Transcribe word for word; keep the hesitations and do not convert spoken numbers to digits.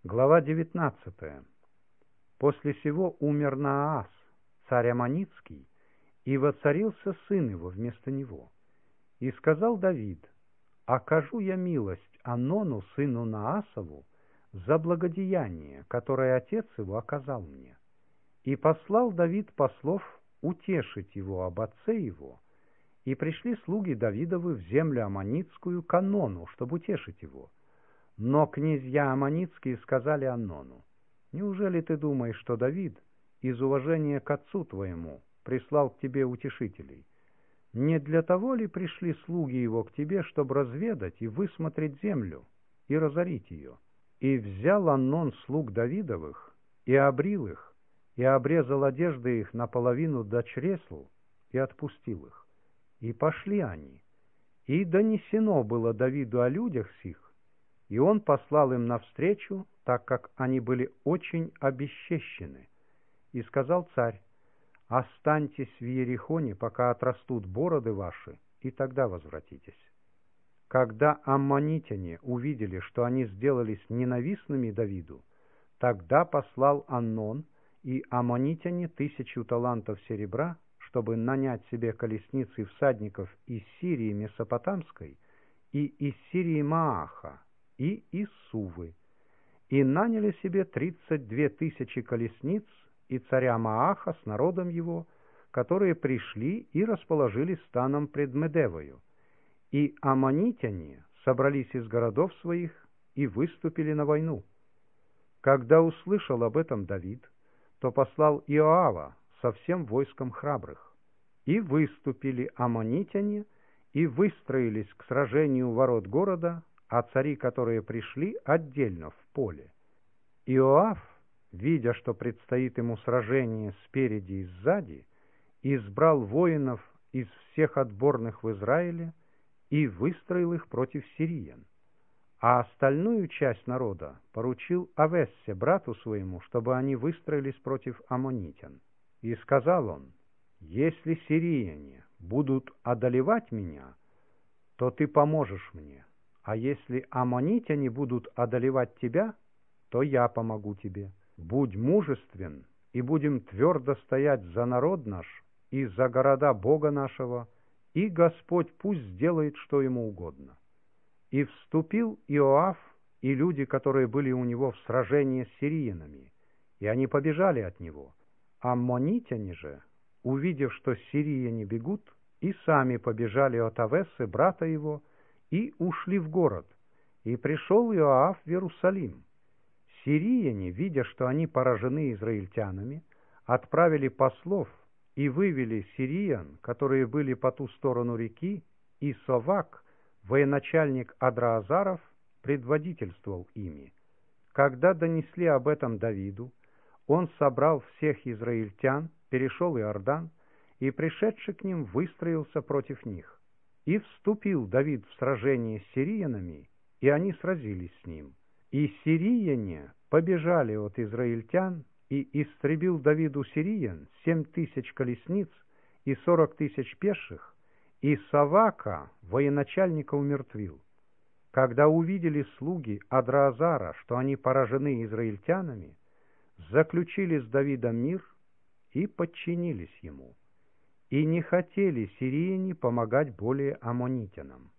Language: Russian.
Глава девятнадцатая. После сего умер Наас, царь Аммонитский, и воцарился сын его вместо него. И сказал Давид: «Окажу я милость Анону, сыну Наасову, за благодеяние, которое отец его оказал мне». И послал Давид послов утешить его об отце его, и пришли слуги Давидовы в землю Аммонитскую к Анону, чтобы утешить его. Но князья Аммонитские сказали Анону: «Неужели ты думаешь, что Давид из уважения к отцу твоему прислал к тебе утешителей? Не для того ли пришли слуги его к тебе, чтобы разведать и высмотреть землю и разорить ее?» И взял Анон слуг Давидовых и обрил их, и обрезал одежды их наполовину до чресл, и отпустил их. И пошли они. И донесено было Давиду о людях сих, и он послал им навстречу, так как они были очень обесчещены. И сказал царь: «Останьтесь в Иерихоне, пока отрастут бороды ваши, и тогда возвратитесь». Когда аммонитяне увидели, что они сделались ненавистными Давиду, тогда послал Анон и аммонитяне тысячу талантов серебра, чтобы нанять себе колесниц и всадников из Сирии Месопотамской и из Сирии Мааха и из Сувы, и наняли себе тридцать две тысячи колесниц и царя Мааха с народом его, которые пришли и расположились станом пред Медевою. И аммонитяне собрались из городов своих и выступили на войну. Когда услышал об этом Давид, то послал Иоава со всем войском храбрых. И выступили аммонитяне и выстроились к сражению у ворот города, а цари, которые пришли, отдельно в поле. Иоав, видя, что предстоит ему сражение спереди и сзади, избрал воинов из всех отборных в Израиле и выстроил их против сириян. А остальную часть народа поручил Авессе, брату своему, чтобы они выстроились против аммонитян. И сказал он: «Если сирияне будут одолевать меня, то ты поможешь мне, а если аммонитяне будут одолевать тебя, то я помогу тебе. Будь мужествен, и будем твердо стоять за народ наш и за города Бога нашего, и Господь пусть сделает, что ему угодно». И вступил Иоав и люди, которые были у него в сражении с сирийянами, и они побежали от него. Аммонитяне же, увидев, что сирияне бегут, и сами побежали от Авессы, брата его, и ушли в город. И пришел Иоав в Иерусалим. Сирияне, видя, что они поражены израильтянами, отправили послов и вывели сириян, которые были по ту сторону реки, и Совак, военачальник Адраазаров, предводительствовал ими. Когда донесли об этом Давиду, он собрал всех израильтян, перешел Иордан, и, пришедший к ним, выстроился против них. И вступил Давид в сражение с сириянами, и они сразились с ним. И сирияне побежали от израильтян, и истребил Давиду сириян семь тысяч колесниц и сорок тысяч пеших, и Савака, военачальника, умертвил. Когда увидели слуги Адраазара, что они поражены израильтянами, заключили с Давидом мир и подчинились ему. И не хотели сирияне помогать более аммонитянам.